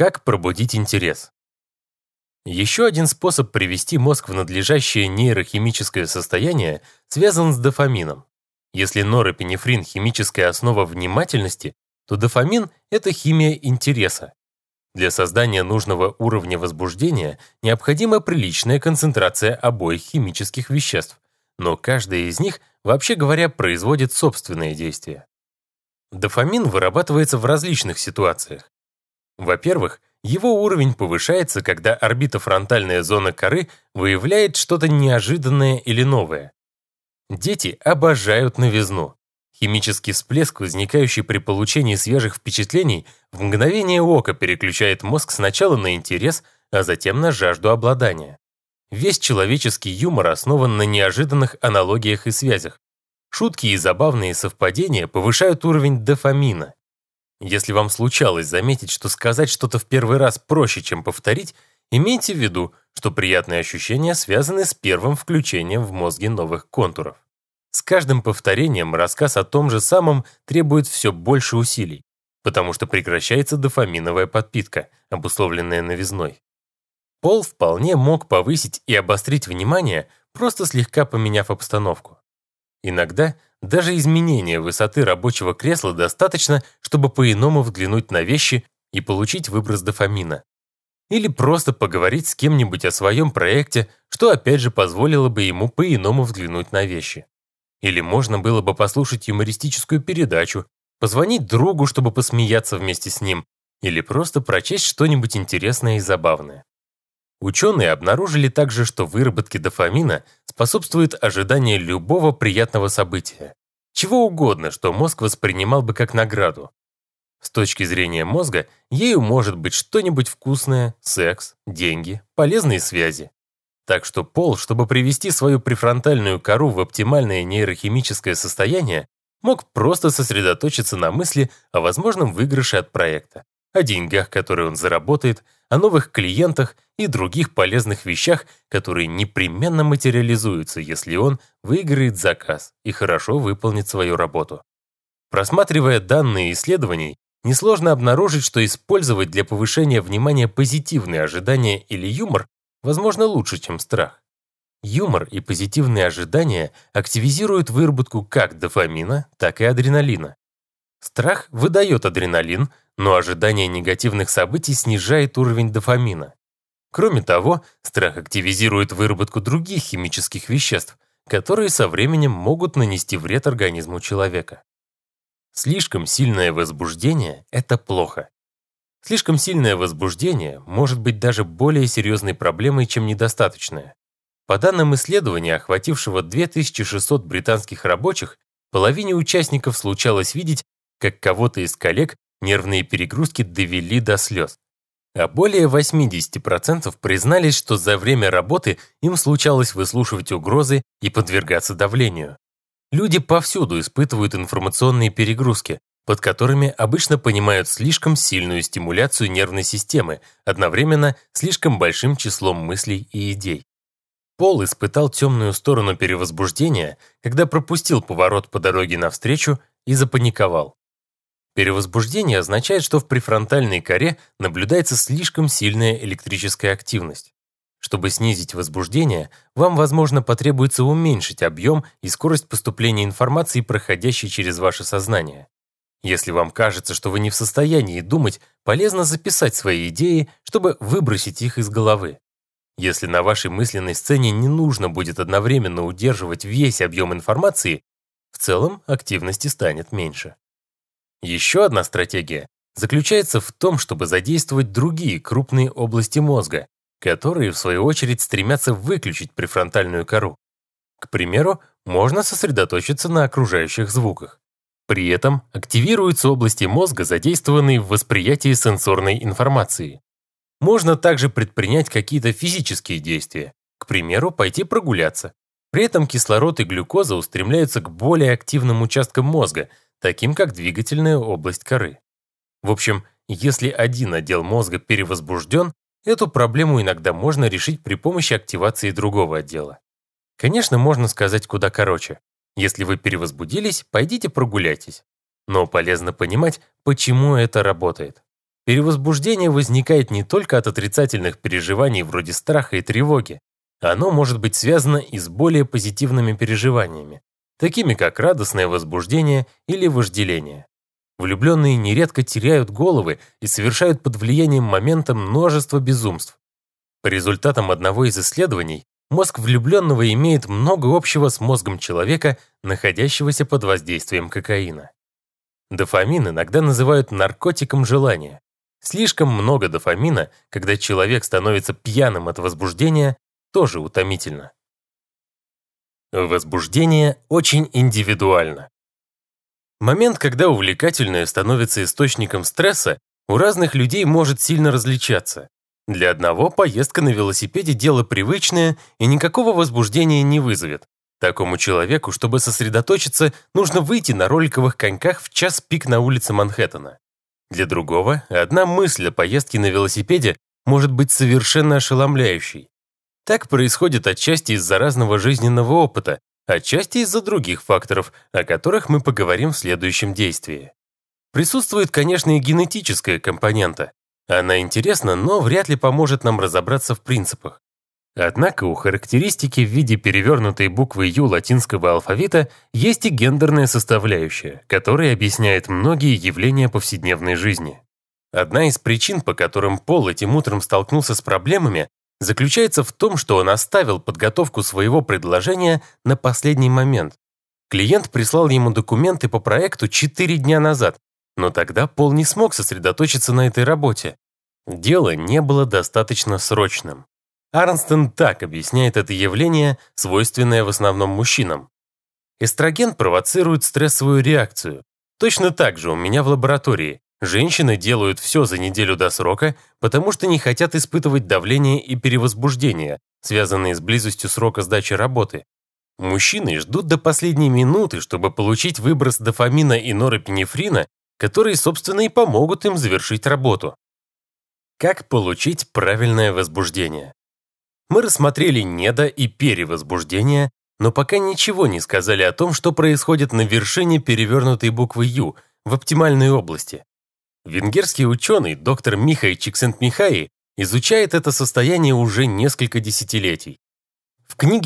Как пробудить интерес? Еще один способ привести мозг в надлежащее нейрохимическое состояние связан с дофамином. Если норепинефрин – химическая основа внимательности, то дофамин – это химия интереса. Для создания нужного уровня возбуждения необходима приличная концентрация обоих химических веществ, но каждая из них, вообще говоря, производит собственные действия. Дофамин вырабатывается в различных ситуациях. Во-первых, его уровень повышается, когда орбитофронтальная зона коры выявляет что-то неожиданное или новое. Дети обожают новизну. Химический всплеск, возникающий при получении свежих впечатлений, в мгновение ока переключает мозг сначала на интерес, а затем на жажду обладания. Весь человеческий юмор основан на неожиданных аналогиях и связях. Шутки и забавные совпадения повышают уровень дофамина. Если вам случалось заметить, что сказать что-то в первый раз проще, чем повторить, имейте в виду, что приятные ощущения связаны с первым включением в мозге новых контуров. С каждым повторением рассказ о том же самом требует все больше усилий, потому что прекращается дофаминовая подпитка, обусловленная новизной. Пол вполне мог повысить и обострить внимание, просто слегка поменяв обстановку. Иногда даже изменение высоты рабочего кресла достаточно, чтобы по-иному взглянуть на вещи и получить выброс дофамина. Или просто поговорить с кем-нибудь о своем проекте, что опять же позволило бы ему по-иному взглянуть на вещи. Или можно было бы послушать юмористическую передачу, позвонить другу, чтобы посмеяться вместе с ним, или просто прочесть что-нибудь интересное и забавное. Ученые обнаружили также, что выработке дофамина способствует ожидание любого приятного события, чего угодно, что мозг воспринимал бы как награду. С точки зрения мозга, ею может быть что-нибудь вкусное, секс, деньги, полезные связи. Так что Пол, чтобы привести свою префронтальную кору в оптимальное нейрохимическое состояние, мог просто сосредоточиться на мысли о возможном выигрыше от проекта, о деньгах, которые он заработает, о новых клиентах и других полезных вещах, которые непременно материализуются, если он выиграет заказ и хорошо выполнит свою работу. Просматривая данные исследований, несложно обнаружить, что использовать для повышения внимания позитивные ожидания или юмор возможно лучше, чем страх. Юмор и позитивные ожидания активизируют выработку как дофамина, так и адреналина. Страх выдает адреналин, но ожидание негативных событий снижает уровень дофамина. Кроме того, страх активизирует выработку других химических веществ, которые со временем могут нанести вред организму человека. Слишком сильное возбуждение – это плохо. Слишком сильное возбуждение может быть даже более серьезной проблемой, чем недостаточное. По данным исследования, охватившего 2600 британских рабочих, половине участников случалось видеть, как кого-то из коллег нервные перегрузки довели до слез. А более 80% признались, что за время работы им случалось выслушивать угрозы и подвергаться давлению. Люди повсюду испытывают информационные перегрузки, под которыми обычно понимают слишком сильную стимуляцию нервной системы, одновременно слишком большим числом мыслей и идей. Пол испытал темную сторону перевозбуждения, когда пропустил поворот по дороге навстречу и запаниковал. Перевозбуждение означает, что в префронтальной коре наблюдается слишком сильная электрическая активность. Чтобы снизить возбуждение, вам, возможно, потребуется уменьшить объем и скорость поступления информации, проходящей через ваше сознание. Если вам кажется, что вы не в состоянии думать, полезно записать свои идеи, чтобы выбросить их из головы. Если на вашей мысленной сцене не нужно будет одновременно удерживать весь объем информации, в целом активности станет меньше. Еще одна стратегия заключается в том, чтобы задействовать другие крупные области мозга, которые, в свою очередь, стремятся выключить префронтальную кору. К примеру, можно сосредоточиться на окружающих звуках. При этом активируются области мозга, задействованные в восприятии сенсорной информации. Можно также предпринять какие-то физические действия, к примеру, пойти прогуляться. При этом кислород и глюкоза устремляются к более активным участкам мозга, таким как двигательная область коры. В общем, если один отдел мозга перевозбужден, эту проблему иногда можно решить при помощи активации другого отдела. Конечно, можно сказать куда короче. Если вы перевозбудились, пойдите прогуляйтесь. Но полезно понимать, почему это работает. Перевозбуждение возникает не только от отрицательных переживаний вроде страха и тревоги. Оно может быть связано и с более позитивными переживаниями, такими как радостное возбуждение или вожделение. Влюбленные нередко теряют головы и совершают под влиянием момента множество безумств. По результатам одного из исследований, мозг влюбленного имеет много общего с мозгом человека, находящегося под воздействием кокаина. Дофамин иногда называют наркотиком желания. Слишком много дофамина, когда человек становится пьяным от возбуждения, тоже утомительно. Возбуждение очень индивидуально. Момент, когда увлекательное становится источником стресса, у разных людей может сильно различаться. Для одного поездка на велосипеде – дело привычное и никакого возбуждения не вызовет. Такому человеку, чтобы сосредоточиться, нужно выйти на роликовых коньках в час пик на улице Манхэттена. Для другого одна мысль о поездке на велосипеде может быть совершенно ошеломляющей. Так происходит отчасти из-за разного жизненного опыта, отчасти из-за других факторов, о которых мы поговорим в следующем действии. Присутствует, конечно, и генетическая компонента. Она интересна, но вряд ли поможет нам разобраться в принципах. Однако у характеристики в виде перевернутой буквы «Ю» латинского алфавита есть и гендерная составляющая, которая объясняет многие явления повседневной жизни. Одна из причин, по которым Пол этим утром столкнулся с проблемами, заключается в том, что он оставил подготовку своего предложения на последний момент. Клиент прислал ему документы по проекту 4 дня назад, но тогда Пол не смог сосредоточиться на этой работе. Дело не было достаточно срочным. Арнстон так объясняет это явление, свойственное в основном мужчинам. Эстроген провоцирует стрессовую реакцию. Точно так же у меня в лаборатории. Женщины делают все за неделю до срока, потому что не хотят испытывать давление и перевозбуждение, связанные с близостью срока сдачи работы. Мужчины ждут до последней минуты, чтобы получить выброс дофамина и норэпинефрина, которые, собственно, и помогут им завершить работу. Как получить правильное возбуждение? Мы рассмотрели недо- и перевозбуждение, но пока ничего не сказали о том, что происходит на вершине перевернутой буквы «Ю» в оптимальной области. Венгерский ученый доктор Михай Чиксентмихай изучает это состояние уже несколько десятилетий. В книге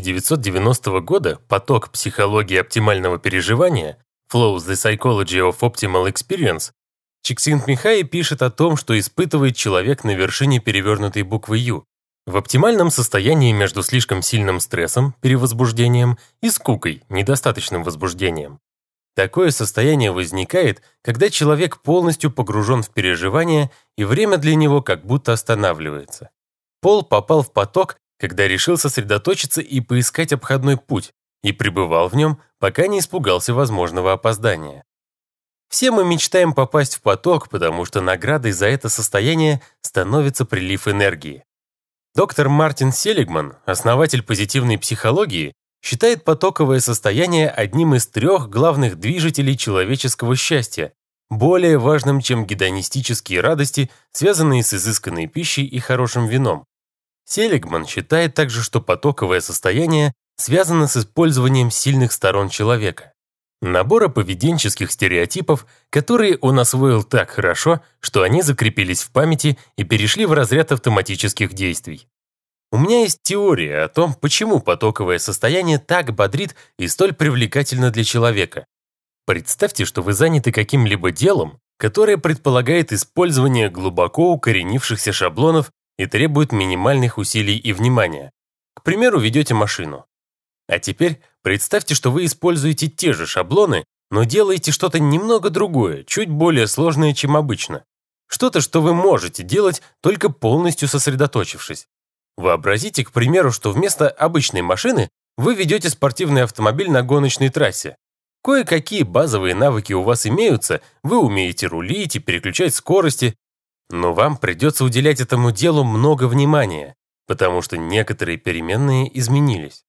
1990 года «Поток психологии оптимального переживания» Flow the Psychology of Optimal Experience Чиксентмихай пишет о том, что испытывает человек на вершине перевернутой буквы «Ю» в оптимальном состоянии между слишком сильным стрессом, перевозбуждением, и скукой, недостаточным возбуждением. Такое состояние возникает, когда человек полностью погружен в переживания, и время для него как будто останавливается. Пол попал в поток, когда решил сосредоточиться и поискать обходной путь, и пребывал в нем, пока не испугался возможного опоздания. Все мы мечтаем попасть в поток, потому что наградой за это состояние становится прилив энергии. Доктор Мартин Селигман, основатель позитивной психологии, считает потоковое состояние одним из 3 главных движителей человеческого счастья, более важным, чем гедонистические радости, связанные с изысканной пищей и хорошим вином. Селигман считает также, что потоковое состояние связано с использованием сильных сторон человека. Набора поведенческих стереотипов, которые он освоил так хорошо, что они закрепились в памяти и перешли в разряд автоматических действий. У меня есть теория о том, почему потоковое состояние так бодрит и столь привлекательно для человека. Представьте, что вы заняты каким-либо делом, которое предполагает использование глубоко укоренившихся шаблонов и требует минимальных усилий и внимания. К примеру, ведете машину. А теперь представьте, что вы используете те же шаблоны, но делаете что-то немного другое, чуть более сложное, чем обычно. Что-то, что вы можете делать, только полностью сосредоточившись. Вообразите, к примеру, что вместо обычной машины вы ведете спортивный автомобиль на гоночной трассе. Кое-какие базовые навыки у вас имеются, вы умеете рулить и переключать скорости, но вам придется уделять этому делу много внимания, потому что некоторые переменные изменились.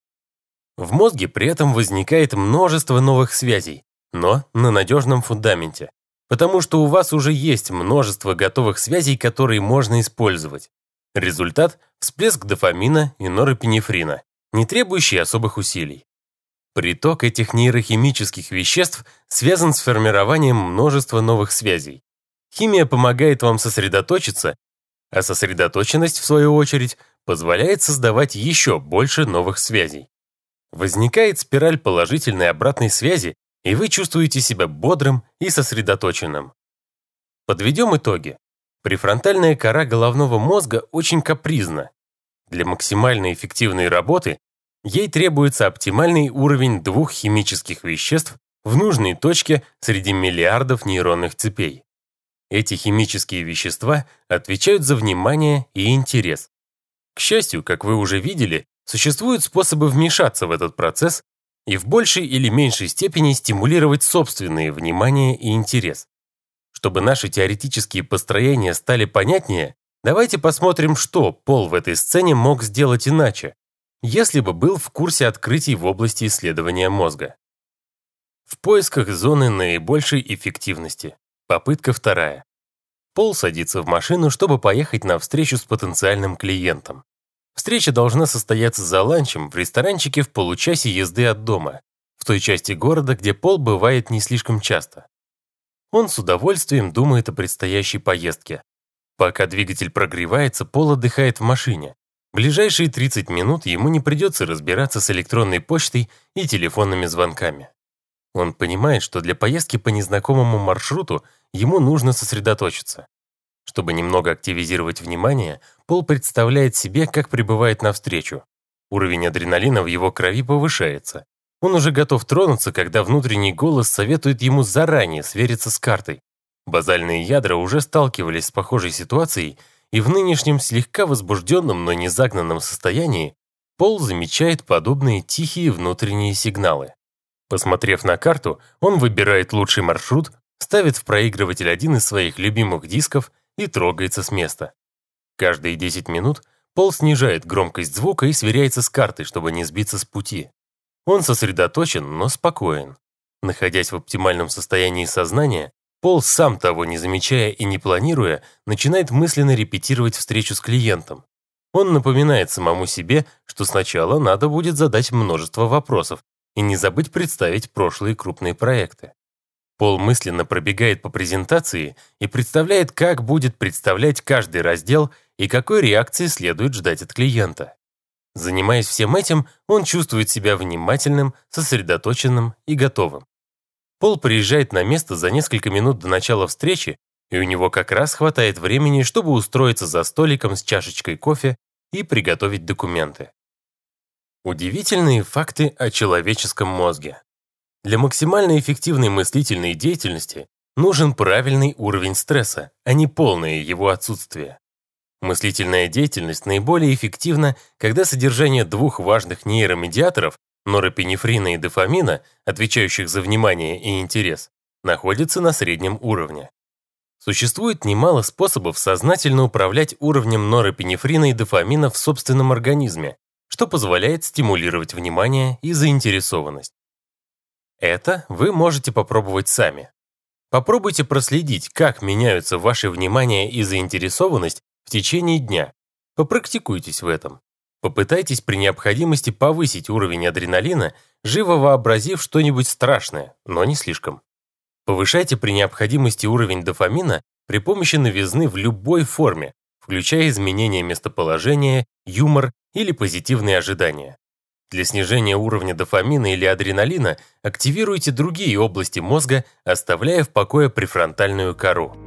В мозге при этом возникает множество новых связей, но на надежном фундаменте, потому что у вас уже есть множество готовых связей, которые можно использовать. Результат – всплеск дофамина и норэпинефрина, не требующий особых усилий. Приток этих нейрохимических веществ связан с формированием множества новых связей. Химия помогает вам сосредоточиться, а сосредоточенность, в свою очередь, позволяет создавать еще больше новых связей. Возникает спираль положительной обратной связи, и вы чувствуете себя бодрым и сосредоточенным. Подведем итоги. Префронтальная кора головного мозга очень капризна. Для максимально эффективной работы ей требуется оптимальный уровень двух химических веществ в нужной точке среди миллиардов нейронных цепей. Эти химические вещества отвечают за внимание и интерес. К счастью, как вы уже видели, существуют способы вмешаться в этот процесс и в большей или меньшей степени стимулировать собственные внимание и интерес. Чтобы наши теоретические построения стали понятнее, давайте посмотрим, что Пол в этой сцене мог сделать иначе, если бы был в курсе открытий в области исследования мозга. В поисках зоны наибольшей эффективности. Попытка 2. Пол садится в машину, чтобы поехать на встречу с потенциальным клиентом. Встреча должна состояться за ланчем в ресторанчике в получасе езды от дома, в той части города, где Пол бывает не слишком часто. Он с удовольствием думает о предстоящей поездке. Пока двигатель прогревается, Пол отдыхает в машине. В ближайшие 30 минут ему не придется разбираться с электронной почтой и телефонными звонками. Он понимает, что для поездки по незнакомому маршруту ему нужно сосредоточиться. Чтобы немного активизировать внимание, Пол представляет себе, как прибывает навстречу. Уровень адреналина в его крови повышается. Он уже готов тронуться, когда внутренний голос советует ему заранее свериться с картой. Базальные ядра уже сталкивались с похожей ситуацией, и в нынешнем слегка возбужденном, но не загнанном состоянии Пол замечает подобные тихие внутренние сигналы. Посмотрев на карту, он выбирает лучший маршрут, ставит в проигрыватель один из своих любимых дисков и трогается с места. Каждые 10 минут Пол снижает громкость звука и сверяется с картой, чтобы не сбиться с пути. Он сосредоточен, но спокоен. Находясь в оптимальном состоянии сознания, Пол, сам того не замечая и не планируя, начинает мысленно репетировать встречу с клиентом. Он напоминает самому себе, что сначала надо будет задать множество вопросов и не забыть представить прошлые крупные проекты. Пол мысленно пробегает по презентации и представляет, как будет представлять каждый раздел и какой реакции следует ждать от клиента. Занимаясь всем этим, он чувствует себя внимательным, сосредоточенным и готовым. Пол приезжает на место за несколько минут до начала встречи, и у него как раз хватает времени, чтобы устроиться за столиком с чашечкой кофе и приготовить документы. Удивительные факты о человеческом мозге. Для максимально эффективной мыслительной деятельности нужен правильный уровень стресса, а не полное его отсутствие. Мыслительная деятельность наиболее эффективна, когда содержание двух важных нейромедиаторов, норопинефрина и дофамина, отвечающих за внимание и интерес, находится на среднем уровне. Существует немало способов сознательно управлять уровнем норопинефрина и дофамина в собственном организме, что позволяет стимулировать внимание и заинтересованность. Это вы можете попробовать сами. Попробуйте проследить, как меняются ваше внимание и заинтересованность в течение дня. Попрактикуйтесь в этом. Попытайтесь при необходимости повысить уровень адреналина, живо вообразив что-нибудь страшное, но не слишком. Повышайте при необходимости уровень дофамина при помощи новизны в любой форме, включая изменение местоположения, юмор или позитивные ожидания. Для снижения уровня дофамина или адреналина активируйте другие области мозга, оставляя в покое префронтальную кору.